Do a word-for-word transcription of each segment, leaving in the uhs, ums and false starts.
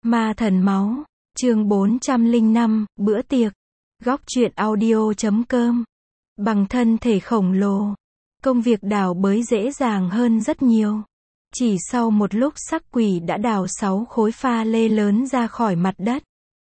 Ma thần máu, chương bốn trăm lẻ năm, bữa tiệc. Góc truyện audio chấm com. Bằng thân thể khổng lồ, công việc đào bới dễ dàng hơn rất nhiều. Chỉ sau một lúc sắc quỷ đã đào sáu khối pha lê lớn ra khỏi mặt đất.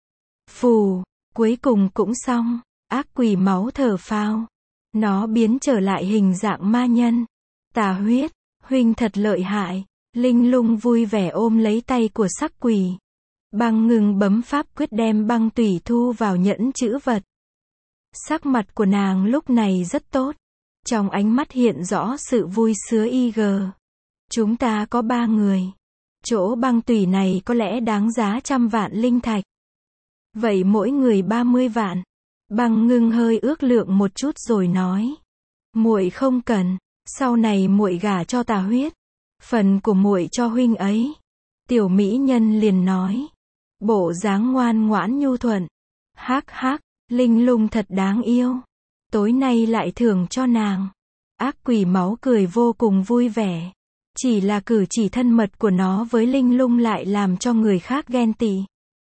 Phù, cuối cùng cũng xong, ác quỷ máu thở phào. Nó biến trở lại hình dạng ma nhân. Tà huyết, huynh thật lợi hại. Linh Lung vui vẻ ôm lấy tay của sắc quỷ. Băng Ngưng bấm pháp quyết đem băng tủy thu vào nhẫn chữ vật. Sắc mặt của nàng lúc này rất tốt. Trong ánh mắt hiện rõ sự vui sướng y gờ. Chúng ta có ba người. Chỗ băng tủy này có lẽ đáng giá trăm vạn linh thạch. Vậy mỗi người ba mươi vạn. Băng Ngưng hơi ước lượng một chút rồi nói. Muội không cần, sau này muội gả cho Tà huyết. Phần của muội cho huynh ấy. Tiểu mỹ nhân liền nói. Bộ dáng ngoan ngoãn nhu thuận. Hắc hắc, Linh Lung thật đáng yêu. Tối nay lại thưởng cho nàng. Ác quỷ máu cười vô cùng vui vẻ. Chỉ là cử chỉ thân mật của nó với Linh Lung lại làm cho người khác ghen tị.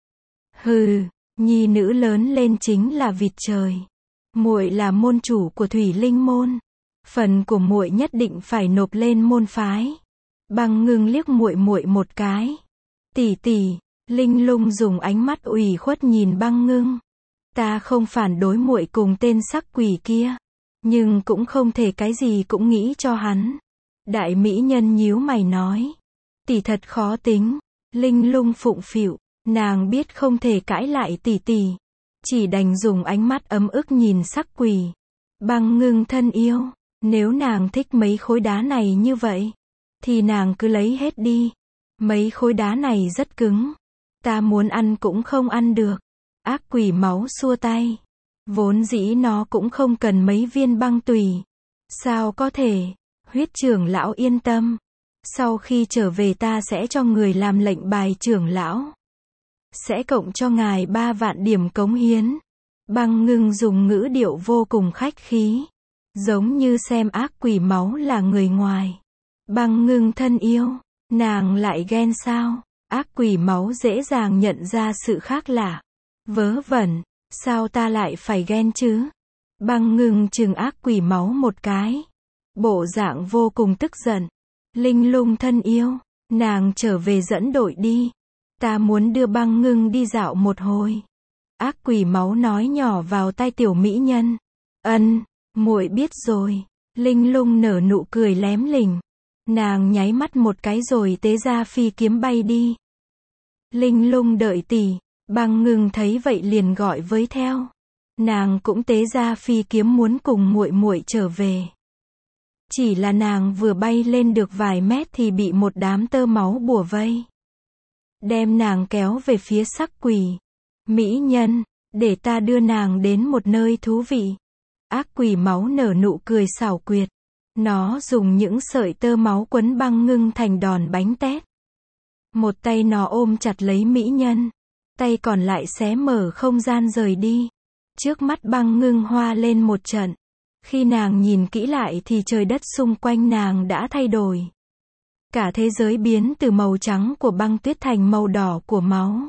Hừ, nhi nữ lớn lên chính là vịt trời. Muội là môn chủ của Thủy Linh môn. Phần của muội nhất định phải nộp lên môn phái. Băng Ngưng liếc muội muội một cái. Tỷ tỷ, Linh Lung dùng ánh mắt ủy khuất nhìn Băng Ngưng. Ta không phản đối muội cùng tên sắc quỷ kia, nhưng cũng không thể cái gì cũng nghĩ cho hắn. Đại mỹ nhân nhíu mày nói. Tỷ thật khó tính. Linh Lung phụng phịu, nàng biết không thể cãi lại tỷ tỷ. Chỉ đành dùng ánh mắt ấm ức nhìn sắc quỷ. Băng Ngưng thân yêu, nếu nàng thích mấy khối đá này như vậy, thì nàng cứ lấy hết đi. Mấy khối đá này rất cứng. Ta muốn ăn cũng không ăn được. Ác quỷ máu xua tay. Vốn dĩ nó cũng không cần mấy viên băng tủy. Sao có thể? Huyết trưởng lão yên tâm. Sau khi trở về ta sẽ cho người làm lệnh bài trưởng lão. Sẽ cộng cho ngài ba vạn điểm cống hiến. Băng Ngưng dùng ngữ điệu vô cùng khách khí. Giống như xem ác quỷ máu là người ngoài. Băng Ngưng thân yêu. Nàng lại ghen sao? Ác quỷ máu dễ dàng nhận ra sự khác lạ. Vớ vẩn, sao ta lại phải ghen chứ? Băng Ngưng trừng ác quỷ máu một cái. Bộ dạng vô cùng tức giận. Linh Lung thân yêu, nàng trở về dẫn đội đi. Ta muốn đưa Băng Ngưng đi dạo một hồi. Ác quỷ máu nói nhỏ vào tai tiểu mỹ nhân. Ân, muội biết rồi. Linh Lung nở nụ cười lém lỉnh. Nàng nháy mắt một cái rồi tế ra phi kiếm bay đi. Linh Lung đợi tỷ. Băng Ngưng thấy vậy liền gọi với theo. Nàng cũng tế ra phi kiếm muốn cùng muội muội trở về. Chỉ là nàng vừa bay lên được vài mét thì bị một đám tơ máu bủa vây. Đem nàng kéo về phía sắc quỷ. Mỹ nhân, để ta đưa nàng đến một nơi thú vị. Ác quỷ máu nở nụ cười xảo quyệt. Nó dùng những sợi tơ máu quấn Băng Ngưng thành đòn bánh tét. Một tay nó ôm chặt lấy mỹ nhân. Tay còn lại xé mở không gian rời đi. Trước mắt Băng Ngưng hoa lên một trận. Khi nàng nhìn kỹ lại thì trời đất xung quanh nàng đã thay đổi. Cả thế giới biến từ màu trắng của băng tuyết thành màu đỏ của máu.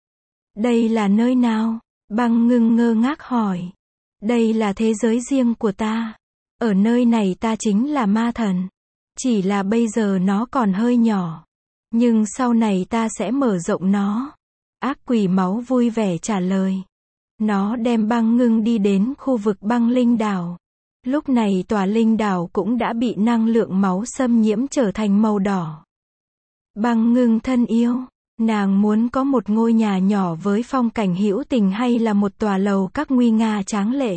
Đây là nơi nào? Băng Ngưng ngơ ngác hỏi. Đây là thế giới riêng của ta. Ở nơi này ta chính là ma thần. Chỉ là bây giờ nó còn hơi nhỏ. Nhưng sau này ta sẽ mở rộng nó. Ác quỷ máu vui vẻ trả lời. Nó đem Băng Ngưng đi đến khu vực băng linh đảo. Lúc này tòa linh đảo cũng đã bị năng lượng máu xâm nhiễm trở thành màu đỏ. Băng Ngưng thân yêu, nàng muốn có một ngôi nhà nhỏ với phong cảnh hữu tình hay là một tòa lầu các nguy nga tráng lệ?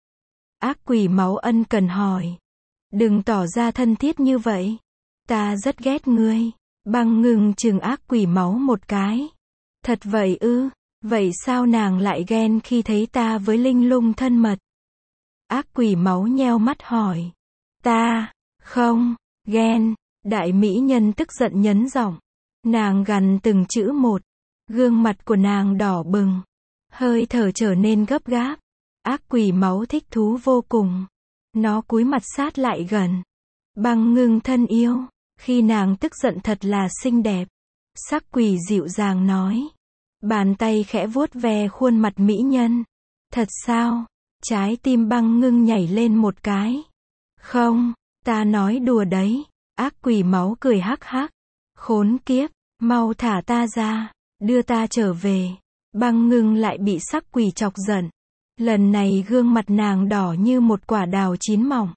Ác quỷ máu ân cần hỏi. Đừng tỏ ra thân thiết như vậy. Ta rất ghét ngươi. Băng Ngưng trừng ác quỷ máu một cái. Thật vậy ư? Vậy sao nàng lại ghen khi thấy ta với Linh Lung thân mật? Ác quỷ máu nheo mắt hỏi. Ta, không, ghen. Đại mỹ nhân tức giận nhấn giọng. Nàng gằn từng chữ một. Gương mặt của nàng đỏ bừng. Hơi thở trở nên gấp gáp. Ác quỷ máu thích thú vô cùng. Nó cúi mặt sát lại gần. Băng Ngưng thân yêu. Khi nàng tức giận thật là xinh đẹp. Sắc quỷ dịu dàng nói. Bàn tay khẽ vuốt ve khuôn mặt mỹ nhân. Thật sao? Trái tim Băng Ngưng nhảy lên một cái. Không, ta nói đùa đấy. Ác quỷ máu cười hắc hắc. Khốn kiếp, mau thả ta ra, đưa ta trở về. Băng Ngưng lại bị sắc quỷ chọc giận. Lần này gương mặt nàng đỏ như một quả đào chín mọng.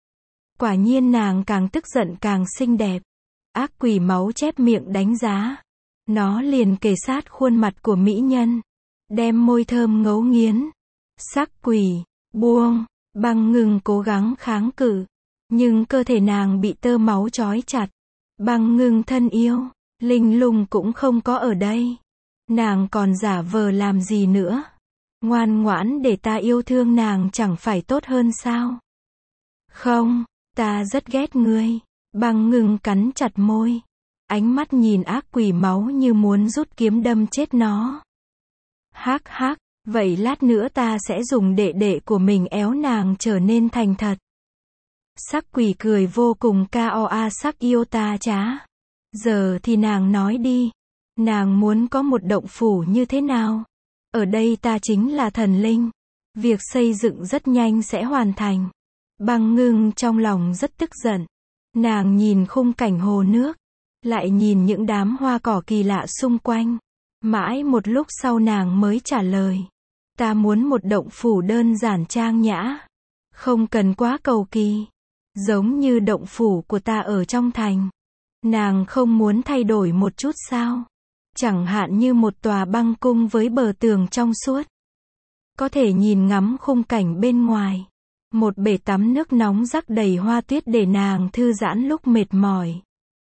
Quả nhiên nàng càng tức giận càng xinh đẹp. Ác quỷ máu chép miệng đánh giá. Nó liền kề sát khuôn mặt của mỹ nhân, đem môi thơm ngấu nghiến. Sắc quỷ, buông. Băng Ngưng cố gắng kháng cự, nhưng cơ thể nàng bị tơ máu trói chặt. Băng Ngưng thân yêu, Linh Lung cũng không có ở đây. Nàng còn giả vờ làm gì nữa? Ngoan ngoãn để ta yêu thương nàng chẳng phải tốt hơn sao? Không, ta rất ghét ngươi. Băng Ngưng cắn chặt môi. Ánh mắt nhìn ác quỷ máu như muốn rút kiếm đâm chết nó. Hắc hắc, vậy lát nữa ta sẽ dùng đệ đệ của mình éo nàng trở nên thành thật. Sắc quỷ cười vô cùng cao a sắc yêu ta chá. Giờ thì nàng nói đi. Nàng muốn có một động phủ như thế nào? Ở đây ta chính là thần linh. Việc xây dựng rất nhanh sẽ hoàn thành. Băng Ngưng trong lòng rất tức giận. Nàng nhìn khung cảnh hồ nước, lại nhìn những đám hoa cỏ kỳ lạ xung quanh. Mãi một lúc sau nàng mới trả lời. Ta muốn một động phủ đơn giản trang nhã. Không cần quá cầu kỳ. Giống như động phủ của ta ở trong thành. Nàng không muốn thay đổi một chút sao? Chẳng hạn như một tòa băng cung với bờ tường trong suốt. Có thể nhìn ngắm khung cảnh bên ngoài. Một bể tắm nước nóng rắc đầy hoa tuyết để nàng thư giãn lúc mệt mỏi.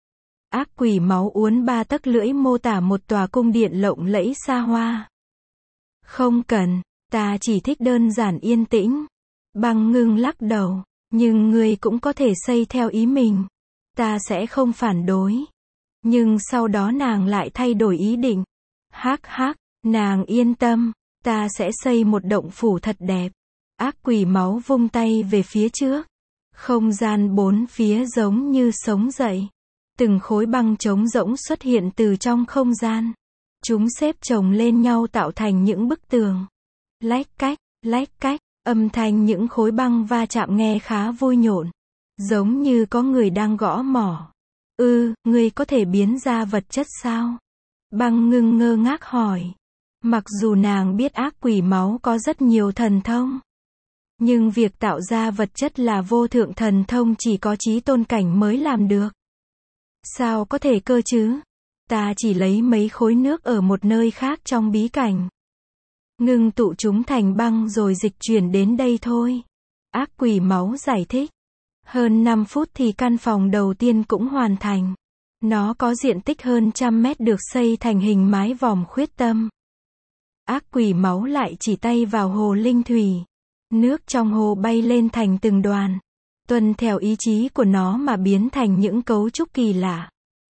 Ác quỷ máu uốn ba tấc lưỡi mô tả một tòa cung điện lộng lẫy xa hoa. Không cần, ta chỉ thích đơn giản yên tĩnh. Băng Ngưng lắc đầu, nhưng ngươi cũng có thể xây theo ý mình. Ta sẽ không phản đối. Nhưng sau đó nàng lại thay đổi ý định. Hắc hắc, nàng yên tâm, ta sẽ xây một động phủ thật đẹp. Ác quỷ máu vung tay về phía trước. Không gian bốn phía giống như sống dậy. Từng khối băng trống rỗng xuất hiện từ trong không gian. Chúng xếp chồng lên nhau tạo thành những bức tường. Lách cách, lách cách, âm thanh những khối băng va chạm nghe khá vui nhộn. Giống như có người đang gõ mỏ. Ừ, ngươi có thể biến ra vật chất sao? Băng Ngưng ngơ ngác hỏi. Mặc dù nàng biết ác quỷ máu có rất nhiều thần thông. Nhưng việc tạo ra vật chất là vô thượng thần thông chỉ có chí tôn cảnh mới làm được. Sao có thể cơ chứ? Ta chỉ lấy mấy khối nước ở một nơi khác trong bí cảnh. Ngưng tụ chúng thành băng rồi dịch chuyển đến đây thôi. Ác quỷ máu giải thích. Hơn năm phút thì căn phòng đầu tiên cũng hoàn thành. Nó có diện tích hơn trăm mét được xây thành hình mái vòm khuyết tâm. Ác quỷ máu lại chỉ tay vào hồ linh thủy. Nước trong hồ bay lên thành từng đoàn. Tuân theo ý chí của nó mà biến thành những cấu trúc kỳ lạ.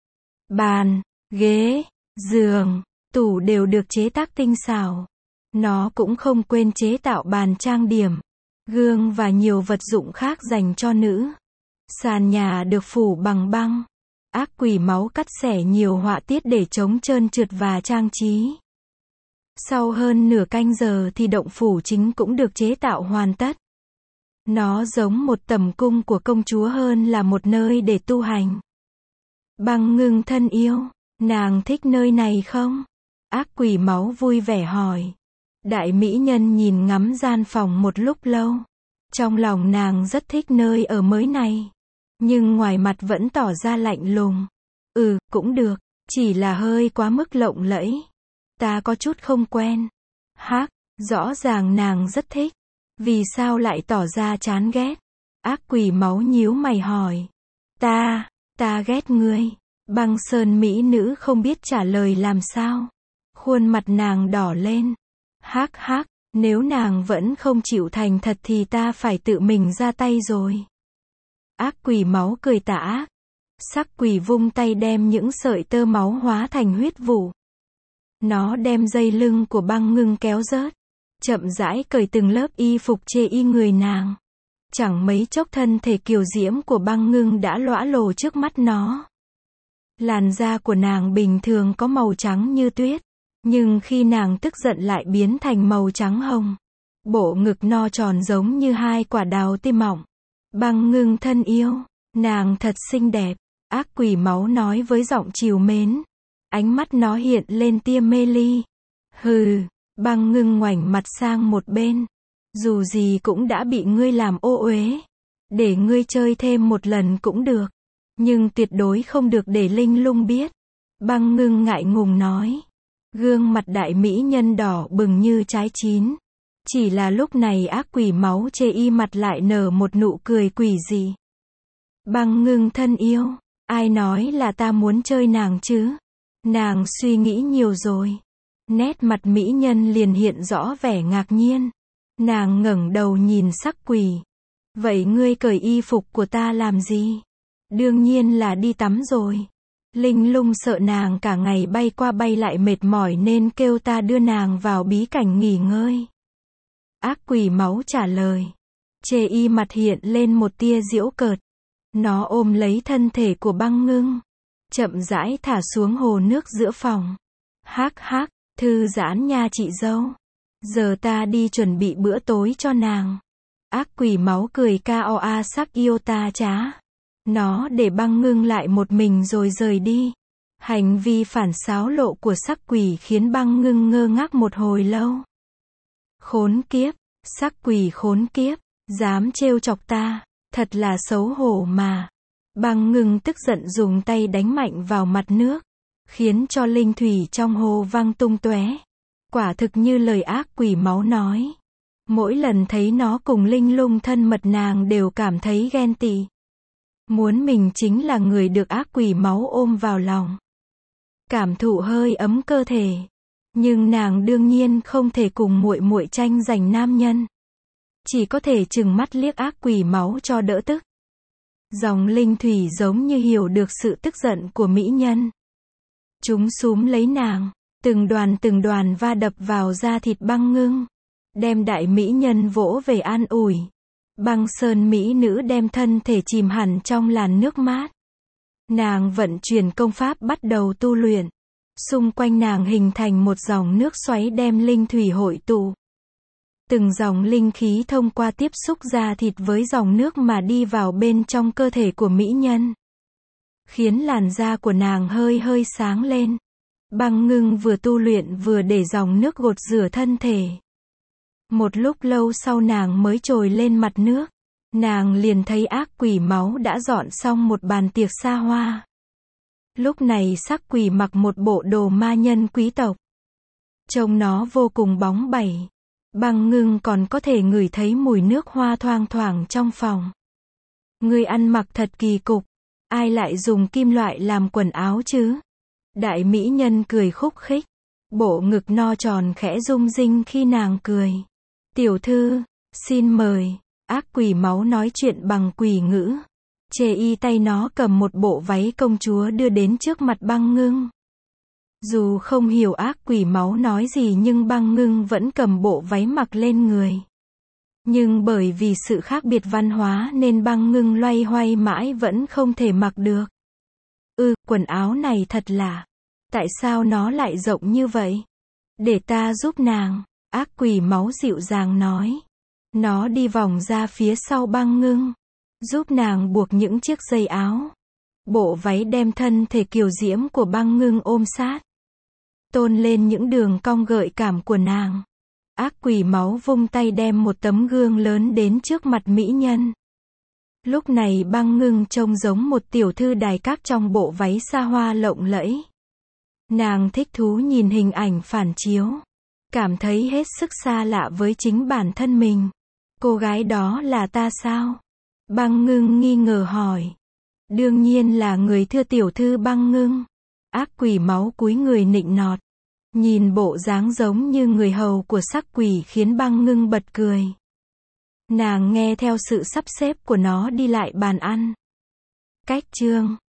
Bàn, ghế, giường, tủ đều được chế tác tinh xảo. Nó cũng không quên chế tạo bàn trang điểm, gương và nhiều vật dụng khác dành cho nữ. Sàn nhà được phủ bằng băng. Ác quỷ máu cắt xẻ nhiều họa tiết để chống trơn trượt và trang trí. Sau hơn nửa canh giờ thì động phủ chính cũng được chế tạo hoàn tất. Nó giống một tầm cung của công chúa hơn là một nơi để tu hành. Băng Ngưng thân yêu, nàng thích nơi này không? Ác quỷ máu vui vẻ hỏi. Đại mỹ nhân nhìn ngắm gian phòng một lúc lâu. Trong lòng nàng rất thích nơi ở mới này. Nhưng ngoài mặt vẫn tỏ ra lạnh lùng. Ừ, cũng được, chỉ là hơi quá mức lộng lẫy. Ta có chút không quen. Hắc, rõ ràng nàng rất thích. Vì sao lại tỏ ra chán ghét? Ác quỷ máu nhíu mày hỏi. Ta, ta ghét ngươi. Băng sơn mỹ nữ không biết trả lời làm sao. Khuôn mặt nàng đỏ lên. Hắc hắc, nếu nàng vẫn không chịu thành thật thì ta phải tự mình ra tay rồi. Ác quỷ máu cười tà ác. Sắc quỷ vung tay đem những sợi tơ máu hóa thành huyết vụ. Nó đem dây lưng của Băng Ngưng kéo rớt. Chậm rãi cởi từng lớp y phục chê y người nàng. Chẳng mấy chốc thân thể kiều diễm của Băng Ngưng đã lõa lồ trước mắt nó. Làn da của nàng bình thường có màu trắng như tuyết. Nhưng khi nàng tức giận lại biến thành màu trắng hồng. Bộ ngực no tròn giống như hai quả đào tim mọng. Băng Ngưng thân yêu, nàng thật xinh đẹp. Ác quỷ máu nói với giọng trìu mến. Ánh mắt nó hiện lên tia mê ly. Hừ, Băng Ngưng ngoảnh mặt sang một bên. Dù gì cũng đã bị ngươi làm ô uế. Để ngươi chơi thêm một lần cũng được. Nhưng tuyệt đối không được để Linh Lung biết. Băng Ngưng ngại ngùng nói. Gương mặt đại mỹ nhân đỏ bừng như trái chín. Chỉ là lúc này ác quỷ máu chê y mặt lại nở một nụ cười quỷ dị. Băng Ngưng thân yêu, ai nói là ta muốn chơi nàng chứ? Nàng suy nghĩ nhiều rồi. Nét mặt mỹ nhân liền hiện rõ vẻ ngạc nhiên. Nàng ngẩng đầu nhìn sắc quỷ. Vậy ngươi cởi y phục của ta làm gì? Đương nhiên là đi tắm rồi. Linh Lung sợ nàng cả ngày bay qua bay lại mệt mỏi nên kêu ta đưa nàng vào bí cảnh nghỉ ngơi. Ác quỷ máu trả lời. Chê y mặt hiện lên một tia giễu cợt. Nó ôm lấy thân thể của Băng Ngưng. Chậm rãi thả xuống hồ nước giữa phòng. Hắc hắc, thư giãn nha chị dâu. Giờ ta đi chuẩn bị bữa tối cho nàng. Ác quỷ máu cười ca o a sắc yêu ta chá. Nó để Băng Ngưng lại một mình rồi rời đi. Hành vi phản xáo lộ của sắc quỷ khiến Băng Ngưng ngơ ngác một hồi lâu. Khốn kiếp, sắc quỷ khốn kiếp, dám trêu chọc ta, thật là xấu hổ mà. Băng Ngưng tức giận dùng tay đánh mạnh vào mặt nước, khiến cho linh thủy trong hồ văng tung tóe. Quả thực như lời ác quỷ máu nói. Mỗi lần thấy nó cùng Linh Lung thân mật nàng đều cảm thấy ghen tị. Muốn mình chính là người được ác quỷ máu ôm vào lòng. Cảm thụ hơi ấm cơ thể. Nhưng nàng đương nhiên không thể cùng muội muội tranh giành nam nhân. Chỉ có thể trừng mắt liếc ác quỷ máu cho đỡ tức. Dòng linh thủy giống như hiểu được sự tức giận của mỹ nhân. Chúng súm lấy nàng, từng đoàn từng đoàn va đập vào da thịt Băng Ngưng. Đem đại mỹ nhân vỗ về an ủi. Băng Sơn mỹ nữ đem thân thể chìm hẳn trong làn nước mát. Nàng vận chuyển công pháp bắt đầu tu luyện. Xung quanh nàng hình thành một dòng nước xoáy đem linh thủy hội tụ. Từng dòng linh khí thông qua tiếp xúc da thịt với dòng nước mà đi vào bên trong cơ thể của mỹ nhân. Khiến làn da của nàng hơi hơi sáng lên. Băng Ngưng vừa tu luyện vừa để dòng nước gột rửa thân thể. Một lúc lâu sau nàng mới trồi lên mặt nước. Nàng liền thấy ác quỷ máu đã dọn xong một bàn tiệc xa hoa. Lúc này sắc quỷ mặc một bộ đồ ma nhân quý tộc. Trông nó vô cùng bóng bẩy. Băng Ngưng còn có thể ngửi thấy mùi nước hoa thoang thoảng trong phòng. Ngươi ăn mặc thật kỳ cục. Ai lại dùng kim loại làm quần áo chứ? Đại mỹ nhân cười khúc khích. Bộ ngực no tròn khẽ rung rinh khi nàng cười. Tiểu thư, xin mời. Ác quỷ máu nói chuyện bằng quỷ ngữ. Chê y tay nó cầm một bộ váy công chúa đưa đến trước mặt Băng Ngưng. Dù không hiểu ác quỷ máu nói gì nhưng Băng Ngưng vẫn cầm bộ váy mặc lên người. Nhưng bởi vì sự khác biệt văn hóa nên Băng Ngưng loay hoay mãi vẫn không thể mặc được. Ừ, quần áo này thật lạ. Tại sao nó lại rộng như vậy? Để ta giúp nàng. Ác quỷ máu dịu dàng nói. Nó đi vòng ra phía sau Băng Ngưng. Giúp nàng buộc những chiếc dây áo. Bộ váy đem thân thể kiều diễm của Băng Ngưng ôm sát. Tôn lên những đường cong gợi cảm của nàng. Ác quỷ máu vung tay đem một tấm gương lớn đến trước mặt mỹ nhân. Lúc này Băng Ngưng trông giống một tiểu thư đài các trong bộ váy xa hoa lộng lẫy. Nàng thích thú nhìn hình ảnh phản chiếu. Cảm thấy hết sức xa lạ với chính bản thân mình. Cô gái đó là ta sao? Băng Ngưng nghi ngờ hỏi. Đương nhiên là người thưa tiểu thư Băng Ngưng. Ác quỷ máu cúi người nịnh nọt. Nhìn bộ dáng giống như người hầu của sắc quỷ khiến Băng Ngưng bật cười. Nàng nghe theo sự sắp xếp của nó đi lại bàn ăn. Cách chương